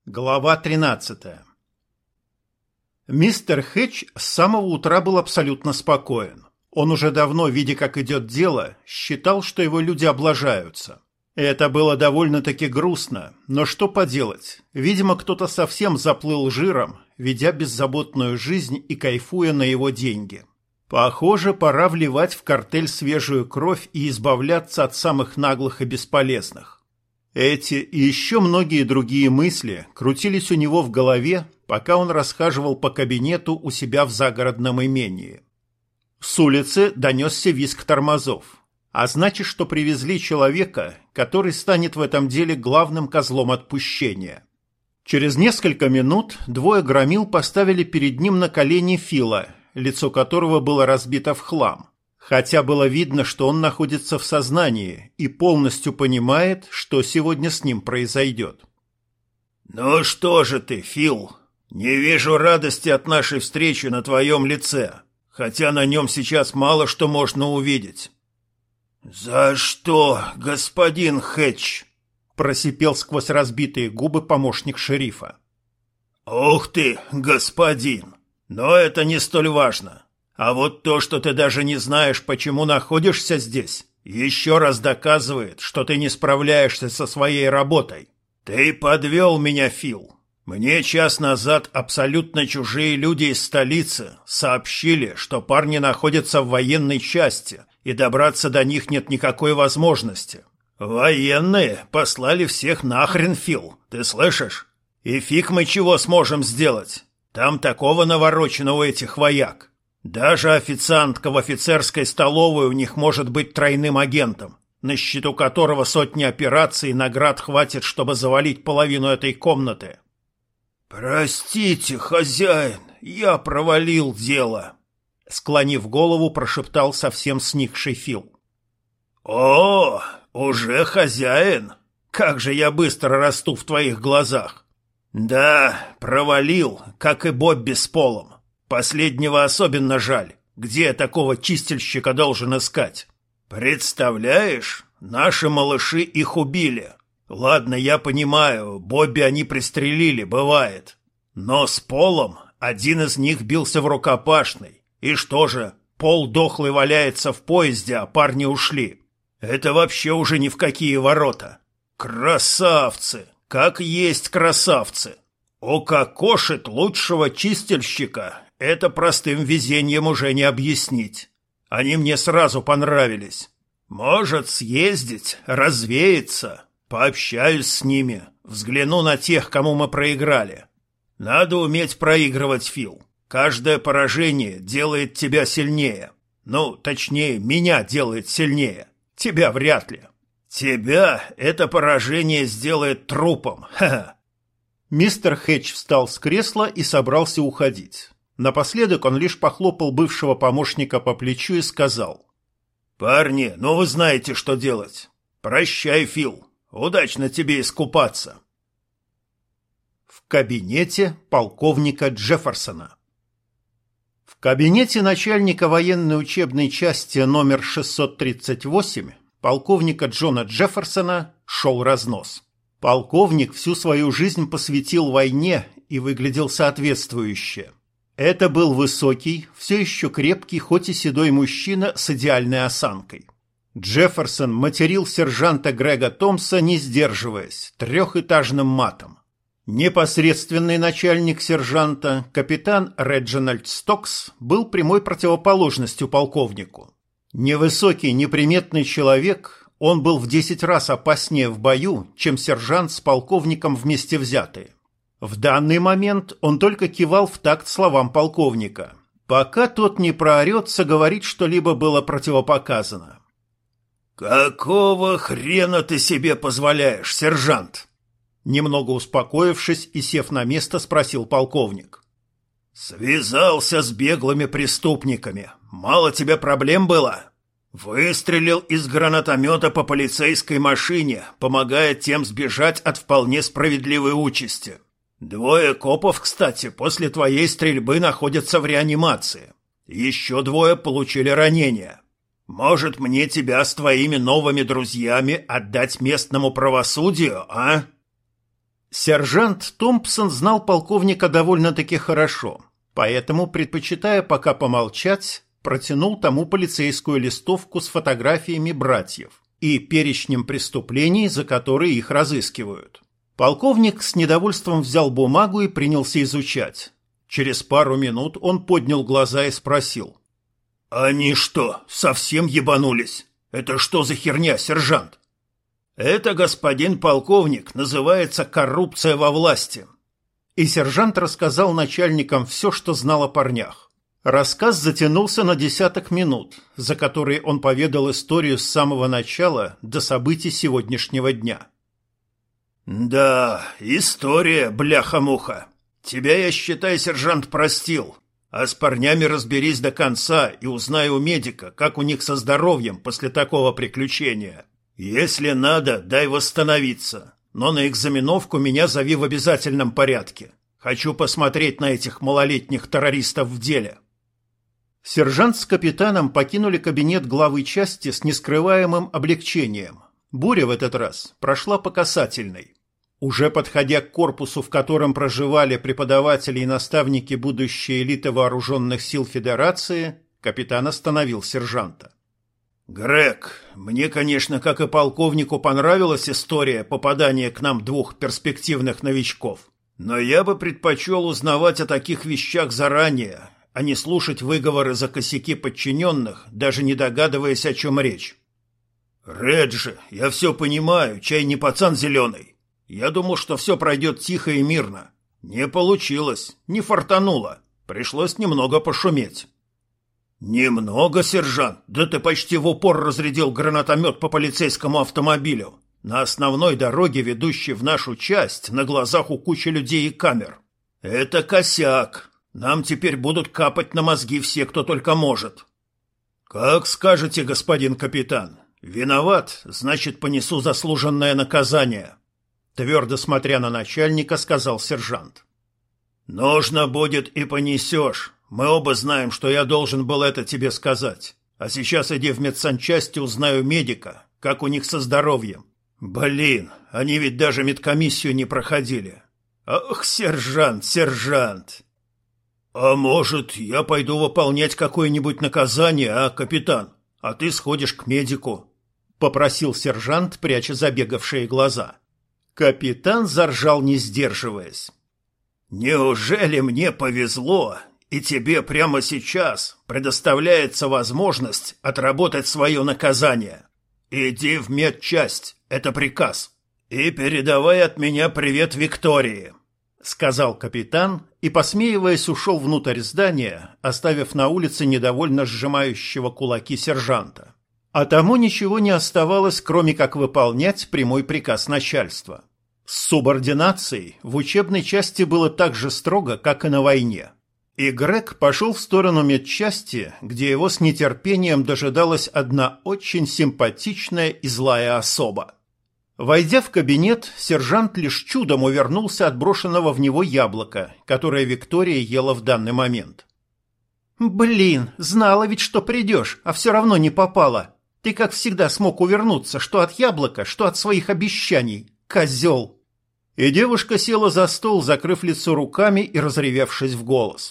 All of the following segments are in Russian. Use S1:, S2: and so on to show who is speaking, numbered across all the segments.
S1: Глава 13. Мистер Хэтч с самого утра был абсолютно спокоен. Он уже давно, видя, как идет дело, считал, что его люди облажаются. Это было довольно-таки грустно, но что поделать? Видимо, кто-то совсем заплыл жиром, ведя беззаботную жизнь и кайфуя на его деньги. Похоже, пора вливать в картель свежую кровь и избавляться от самых наглых и бесполезных. Эти и еще многие другие мысли крутились у него в голове, пока он расхаживал по кабинету у себя в загородном имении. С улицы донесся визг тормозов, а значит, что привезли человека, который станет в этом деле главным козлом отпущения. Через несколько минут двое громил поставили перед ним на колени Фила, лицо которого было разбито в хлам. Хотя было видно, что он находится в сознании и полностью понимает, что сегодня с ним произойдет.
S2: «Ну что же ты, Фил? Не вижу радости от нашей встречи на твоем лице, хотя на нем сейчас мало что можно увидеть». «За что, господин Хэтч?» – просипел сквозь разбитые губы помощник шерифа. «Ух ты, господин! Но это не столь важно. А вот то, что ты даже не знаешь, почему находишься здесь, еще раз доказывает, что ты не справляешься со своей работой. Ты подвел меня, Фил. Мне час назад абсолютно чужие люди из столицы сообщили, что парни находятся в военной части, и добраться до них нет никакой возможности. Военные послали всех нахрен, Фил, ты слышишь? И фиг мы чего сможем сделать. Там такого наворочено у этих вояк. Даже официантка в офицерской столовой у них может быть тройным агентом, на счету которого сотни операций и наград хватит, чтобы завалить половину этой комнаты. «Простите, хозяин, я провалил дело», — склонив голову, прошептал совсем сникший Фил. «О, уже хозяин? Как же я быстро расту в твоих глазах. Да, провалил, как и Бобби с Полом. Последнего особенно жаль. Где я такого чистильщика должен искать? Представляешь, наши малыши их убили. Ладно, я понимаю, Бобби они пристрелили, бывает. Но с Полом один из них бился в рукопашной. И что же, Пол дохлый валяется в поезде, а парни ушли. Это вообще уже ни в какие ворота. Красавцы! Как есть красавцы! Укокошит лучшего чистильщика — это простым везением уже не объяснить. Они мне сразу понравились. Может, съездить, развеяться, пообщаюсь с ними, взгляну на тех, кому мы проиграли. Надо уметь проигрывать, Фил. Каждое поражение делает тебя сильнее. Ну, точнее, меня делает сильнее. Тебя вряд ли. Тебя это поражение сделает трупом. Ха-ха.
S1: Мистер Хэтч встал с кресла и собрался уходить. Напоследок он лишь похлопал бывшего помощника по плечу и сказал:
S2: «Парни, ну вы знаете, что делать. Прощай, Фил. Удачно тебе искупаться».
S1: В кабинете полковника Джефферсона. В кабинете начальника военной учебной части номер 638 полковника Джона Джефферсона шел разнос. Полковник всю свою жизнь посвятил войне и выглядел соответствующе. Это был высокий, все еще крепкий, хоть и седой мужчина с идеальной осанкой. Джефферсон материл сержанта Грега Томса, не сдерживаясь, трехэтажным матом. Непосредственный начальник сержанта, капитан Реджинальд Стокс, был прямой противоположностью полковнику. Невысокий, неприметный человек, он был в 10 раз опаснее в бою, чем сержант с полковником вместе взятые. В данный момент он только кивал в такт словам полковника. Пока тот не проорется, говорить что-либо было противопоказано.
S2: «Какого хрена ты себе позволяешь, сержант?»
S1: Немного успокоившись и сев на место, спросил полковник.
S2: «Связался с беглыми преступниками. Мало тебе проблем было? Выстрелил из гранатомета по полицейской машине, помогая тем сбежать от вполне справедливой участи. 2 копов, кстати, после твоей стрельбы находятся в реанимации. Еще 2 получили ранения. Может, мне тебя с твоими новыми друзьями отдать местному правосудию, а?»
S1: Сержант Томпсон знал полковника довольно-таки хорошо, поэтому, предпочитая пока помолчать, протянул тому полицейскую листовку с фотографиями братьев и перечнем преступлений, за которые их разыскивают. Полковник с недовольством взял бумагу и принялся изучать. Через пару минут он поднял глаза и спросил.
S2: «Они что, совсем ебанулись? Это что за херня, сержант?» «Это, господин полковник, называется коррупция во власти».
S1: И сержант рассказал начальникам все, что знал о парнях. Рассказ затянулся на десяток минут, за которые он поведал историю с самого начала до событий сегодняшнего дня.
S2: «Да, история, бляха-муха. Тебя, я считаю, сержант, простил. А с парнями разберись до конца и узнай у медика, как у них со здоровьем после такого приключения. Если надо, дай восстановиться. Но на экзаменовку меня зови в обязательном порядке. Хочу посмотреть на этих малолетних террористов в деле».
S1: Сержант с капитаном покинули кабинет главы части с нескрываемым облегчением. Буря в этот раз прошла по касательной. Уже подходя к корпусу, в котором проживали преподаватели и наставники будущей элиты вооруженных сил Федерации, капитан остановил сержанта.
S2: «Грег, мне, конечно, как и полковнику, понравилась история попадания к нам двух перспективных новичков. Но я бы предпочел узнавать о таких вещах заранее, а не слушать выговоры за косяки подчиненных, даже не догадываясь, о чем речь. Реджи, я все понимаю, чай не пацан зеленый. Я думал, что все пройдет тихо и мирно. Не получилось, не фартануло. Пришлось немного пошуметь». «Немного, сержант? Да ты почти в упор разрядил гранатомет по полицейскому автомобилю. На основной дороге, ведущей в нашу часть, на глазах у кучи людей и камер. Это косяк. Нам теперь будут капать на мозги все, кто только может». «Как скажете, господин капитан. Виноват, значит, понесу заслуженное наказание», — твердо смотря на начальника, сказал сержант. «Нужно будет и понесешь. Мы оба знаем, что я должен был это тебе сказать. А сейчас иди в медсанчасть и узнай у медика, как у них со здоровьем. Блин, они ведь даже медкомиссию не проходили. Ох, сержант, сержант!» «А может, я пойду выполнять какое-нибудь наказание, а, капитан? А ты сходишь к медику?» — попросил сержант, пряча забегавшие глаза. Капитан заржал, не сдерживаясь. «Неужели мне повезло, и тебе прямо сейчас предоставляется возможность отработать свое наказание? Иди в медчасть, это приказ, и передавай от меня привет Виктории», — сказал капитан и, посмеиваясь, ушел внутрь здания, оставив на улице недовольно сжимающего кулаки сержанта. А тому ничего не оставалось, кроме как выполнять прямой приказ начальства. С субординацией в учебной части было так же строго, как и на войне. И Грег пошел в сторону медчасти, где его с нетерпением дожидалась одна очень симпатичная и злая особа. Войдя в кабинет, сержант лишь чудом увернулся от брошенного в него яблока, которое Виктория ела в данный момент. «Блин, знала ведь, что придешь, а все равно не попала. Ты, как всегда, смог увернуться, что от яблока, что от своих обещаний. Козел!» И девушка села за стол, закрыв лицо руками и разревевшись в голос.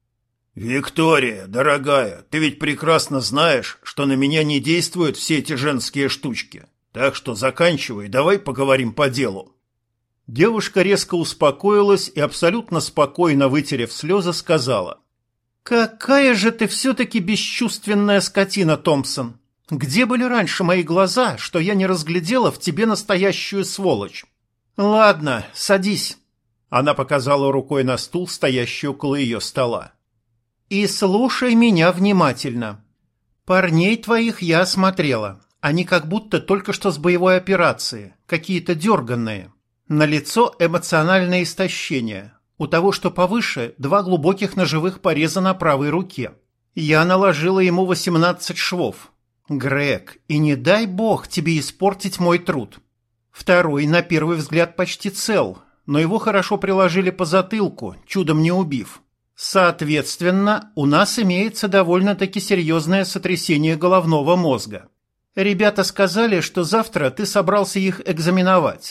S2: «Виктория, дорогая, ты ведь прекрасно знаешь, что на меня не действуют все эти женские штучки. Так что заканчивай, давай поговорим по делу». Девушка резко успокоилась и, абсолютно спокойно вытерев слезы, сказала. «Какая же ты все-таки бесчувственная скотина, Томпсон! Где были раньше мои глаза, что я не разглядела в тебе настоящую сволочь? Ладно, садись». Она показала рукой на стул, стоящий около ее стола. «И слушай меня внимательно. Парней твоих я осмотрела. Они как будто только что с боевой операции, какие-то дерганные. На лицо эмоциональное истощение. У того, что повыше, 2 глубоких ножевых пореза на правой руке. Я наложила ему 18 швов. Грег, и не дай бог тебе испортить мой труд. Второй, на первый взгляд, почти цел, но его хорошо приложили по затылку, чудом не убив. Соответственно, у нас имеется довольно-таки серьезное сотрясение головного мозга. Ребята сказали, что завтра ты собрался их экзаменовать.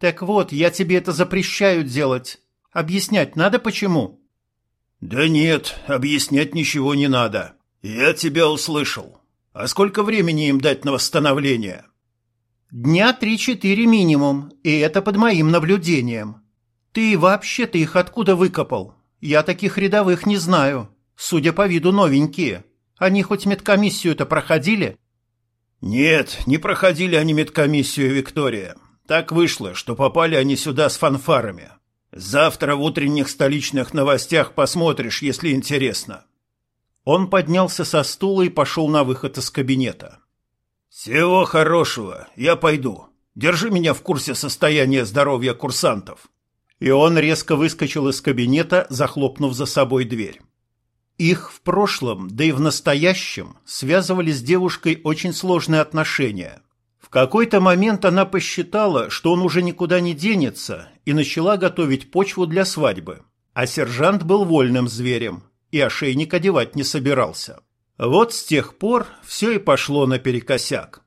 S1: Так вот, я тебе это запрещаю делать. Объяснять надо почему?
S2: Да нет, объяснять ничего не надо. Я тебя услышал. А сколько времени им дать на восстановление?
S1: Дня 3-4 минимум, и это под моим наблюдением. Ты вообще-то их откуда выкопал? Я таких рядовых не знаю. Судя по виду, новенькие. Они хоть медкомиссию-то проходили?
S2: Нет, не проходили они медкомиссию, Виктория. Так вышло, что попали они сюда с фанфарами. Завтра в утренних столичных новостях посмотришь, если интересно.
S1: Он поднялся со стула и пошел на выход из кабинета.
S2: Всего хорошего, я пойду. Держи меня в курсе состояния здоровья курсантов.
S1: И он резко выскочил из кабинета, захлопнув за собой дверь. Их в прошлом, да и в настоящем, связывали с девушкой очень сложные отношения. В какой-то момент она посчитала, что он уже никуда не денется, и начала готовить почву для свадьбы. А сержант был вольным зверем, и ошейник одевать не собирался. Вот с тех пор все и пошло наперекосяк.